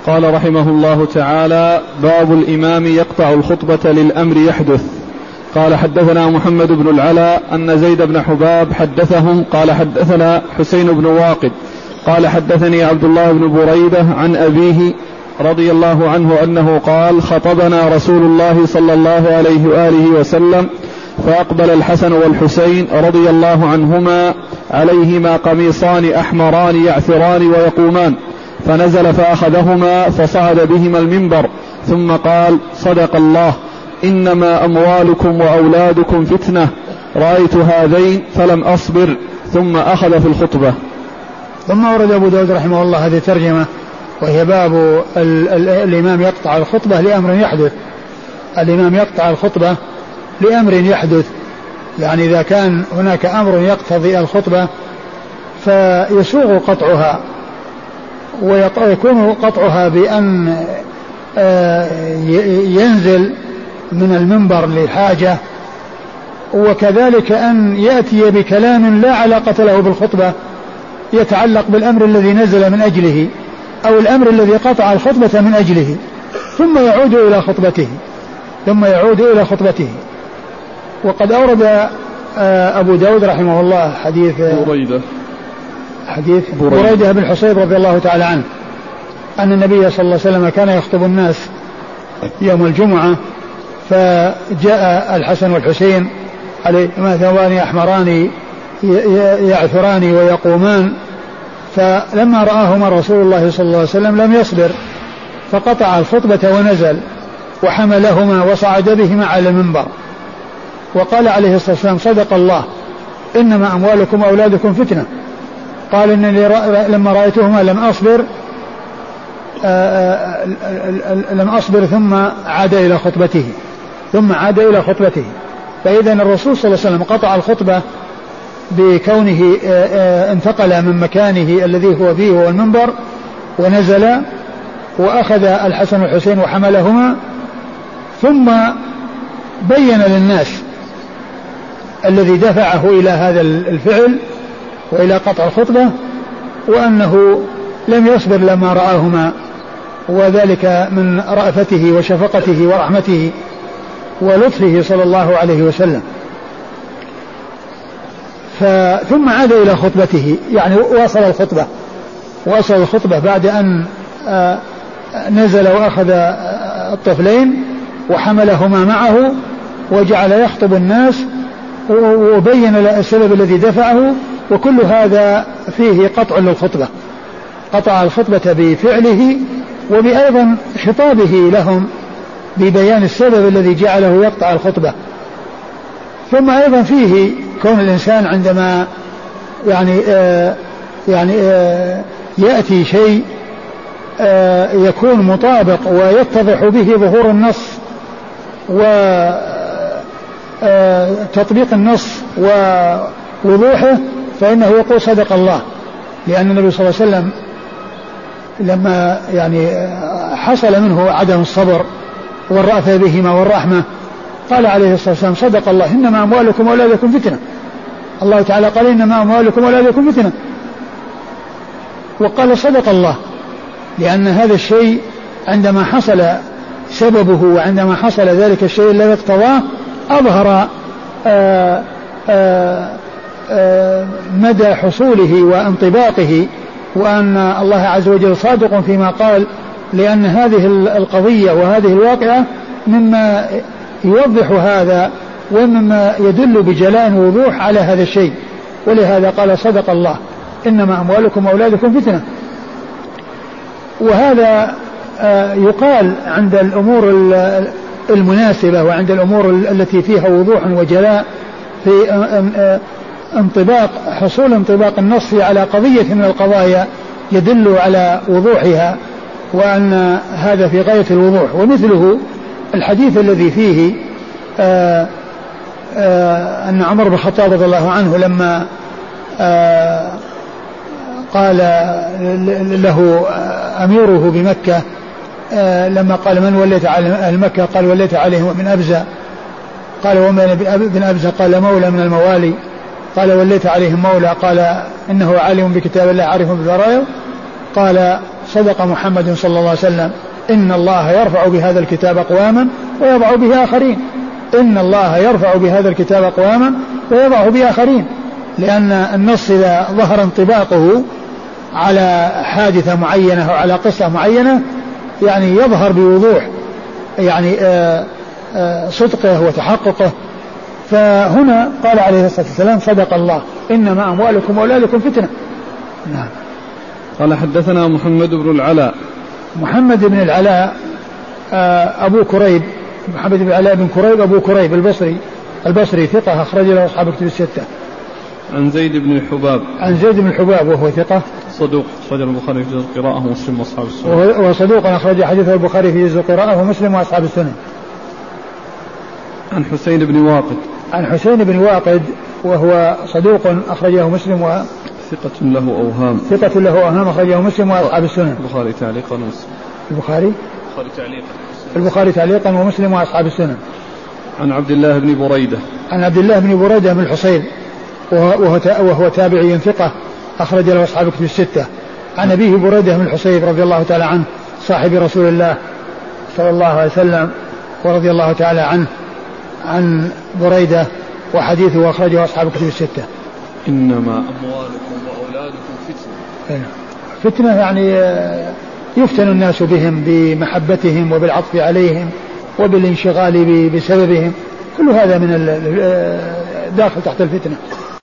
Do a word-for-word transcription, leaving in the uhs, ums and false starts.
قال رحمه الله تعالى: باب الإمام يقطع الخطبة للأمر يحدث. قال: حدثنا محمد بن العلاء أن زيد بن حباب حدثهم قال: حدثنا حسين بن واقد قال: حدثني عبد الله بن بريدة عن أبيه رضي الله عنه أنه قال: خطبنا رسول الله صلى الله عليه وآله وسلم فأقبل الحسن والحسين رضي الله عنهما عليهما قميصان أحمران يعثران ويقومان، فنزل فأخذهما فصعد بهما المنبر ثم قال: صدق الله، إنما أموالكم وأولادكم فتنة، رأيت هذين فلم أصبر، ثم أخذ في الخطبة. ثم ورد أبو داود رحمه الله هذه الترجمة، وهي باب ال ال الإمام يقطع الخطبة لأمر يحدث. الإمام يقطع الخطبة لأمر يحدث، يعني إذا كان هناك أمر يقتضي الخطبة فيسوغ قطعها، ويكون قطعها بأن ينزل من المنبر للحاجة، وكذلك أن يأتي بكلام لا علاقة له بالخطبة يتعلق بالأمر الذي نزل من أجله أو الأمر الذي قطع الخطبة من أجله، ثم يعود إلى خطبته ثم يعود إلى خطبته. وقد أورد أبو داود رحمه الله حديث بريدة حديث بريدة بن حصيب رضي الله تعالى عنه أن النبي صلى الله عليه وسلم كان يخطب الناس يوم الجمعة، فجاء الحسن والحسين عليهما ثوبان أحمران يعثران ويقومان، فلما رآهما رسول الله صلى الله عليه وسلم لم يصبر، فقطع الخطبة ونزل وحملهما وصعد بهما على المنبر، وقال عليه الصلاة والسلام: صدق الله، إنما أموالكم وأولادكم فتنة. قال: إنني لما رأيتهما لم أصبر آآ آآ لم أصبر ثم عاد إلى خطبته ثم عاد إلى خطبته. فإذا الرسول صلى الله عليه وسلم قطع الخطبة بكونه انتقل من مكانه الذي هو فيه هو المنبر، ونزل وأخذ الحسن والحسين وحملهما، ثم بين للناس الذي دفعه إلى هذا الفعل وإلى قطع الخطبة، وأنه لم يصبر لما رآهما، وذلك من رأفته وشفقته ورحمته ولطفه صلى الله عليه وسلم. ثم عاد إلى خطبته، يعني واصل الخطبة واصل الخطبة بعد أن نزل وأخذ الطفلين وحملهما معه وجعل يخطب الناس، وبين السبب الذي دفعه، وكل هذا فيه قطع للخطبة، قطع الخطبة بفعله وبأيضا خطابه لهم ببيان السبب الذي جعله يقطع الخطبة. ثم أيضا فيه كون الإنسان عندما يعني آه يعني آه يأتي شيء آه يكون مطابق ويتضح به ظهور النص وتطبيق النص ووضوحه، فإنه يقول: صدق الله، لأن النبي صلى الله عليه وسلم لما يعني حصل منه عدم الصبر والرأفة بهما والرحمة قال عليه الصلاة والسلام: صدق الله، إنما أموالكم وأولادكم فتنة. الله تعالى قال: إنما أموالكم وأولادكم فتنة، وقال: صدق الله، لأن هذا الشيء عندما حصل سببه وعندما حصل ذلك الشيء الذي اقتضاه أظهر آآ آآ آآ مدى حصوله وانطباقه، وأن الله عز وجل صادق فيما قال، لأن هذه القضية وهذه الواقعة مما يوضح هذا ومما يدل بجلاء ووضوح على هذا الشيء، ولهذا قال: صدق الله، إنما أموالكم وأولادكم فتنة. وهذا يقال عند الأمور المناسبة وعند الأمور التي فيها وضوح وجلاء في انطباق حصول انطباق النص على قضية من القضايا يدل على وضوحها، وأن هذا في غاية الوضوح. ومثله الحديث الذي فيه آآ آآ أن عمر بن الخطاب رضي الله عنه لما قال له أميره بمكة لما قال: من وليت على أهل مكة؟ قال: وليت عليهم ابن أبزة. قال: ومن ابن أبزة؟ قال: مولى من الموالي. قال: وليت عليهم مولى. قال: إنه عالم بكتاب الله عارف بالفرائض. قال: صدق محمد صلى الله عليه وسلم إن الله يرفع بهذا الكتاب أقواما ويضع به آخرين. إن الله يرفع بهذا الكتاب أقواما ويضع به آخرين، لأن النص إذا ظهر انطباقه على حادثة معينة أو على قصة معينة يعني يظهر بوضوح يعني آآ آآ صدقه وتحققه. فهنا قال عليه الصلاة والسلام صدق الله إنما أموالكم وأولادكم فتنة. نعم. قال حدثنا محمد بن العلاء. محمد بن العلاء أبو كريب، محمد بن العلاء بن كريب أبو كريب البصري البصري ثقة أخرج له أصحاب الكتب الستة. عن زيد بن الحباب. عن زيد بن الحباب وهو ثقة صدوق أخرج البخاري في جزء القراءة ومسلم وأصحاب السنن. وهو صدوق أخرج حديثه البخاري في جزء القراءة ومسلم وأصحاب السنن. عن حسين بن واقد. عن حسين بن واقد وهو صدوق أخرجه مسلم و ثقة له أوهام. ثقة له أوهام أخرجه مسلم وأصحاب السنن. البخاري تعليقا ومسلم. البخاري البخاري تعليقا البخاري تعليقا ومسلم وأصحاب السنن. عن عبد الله بن بريدة. عن عبد الله بن بريدة بن الحصيب وهو وهو تابعي ثقة أخرج له أصحاب الكتب الستة. عن أبيه بريدة بن الحصيب رضي الله تعالى عنه صاحب رسول الله صلى الله عليه وسلم ورضي الله تعالى عنه عن بريدة وحديثه أخرجه أصحاب الكتب الستة. إنما أموالكم وأولادكم فتنة. فتنة يعني يفتن الناس بهم بمحبتهم وبالعطف عليهم وبالانشغال بسببهم، كل هذا من داخل تحت الفتنة.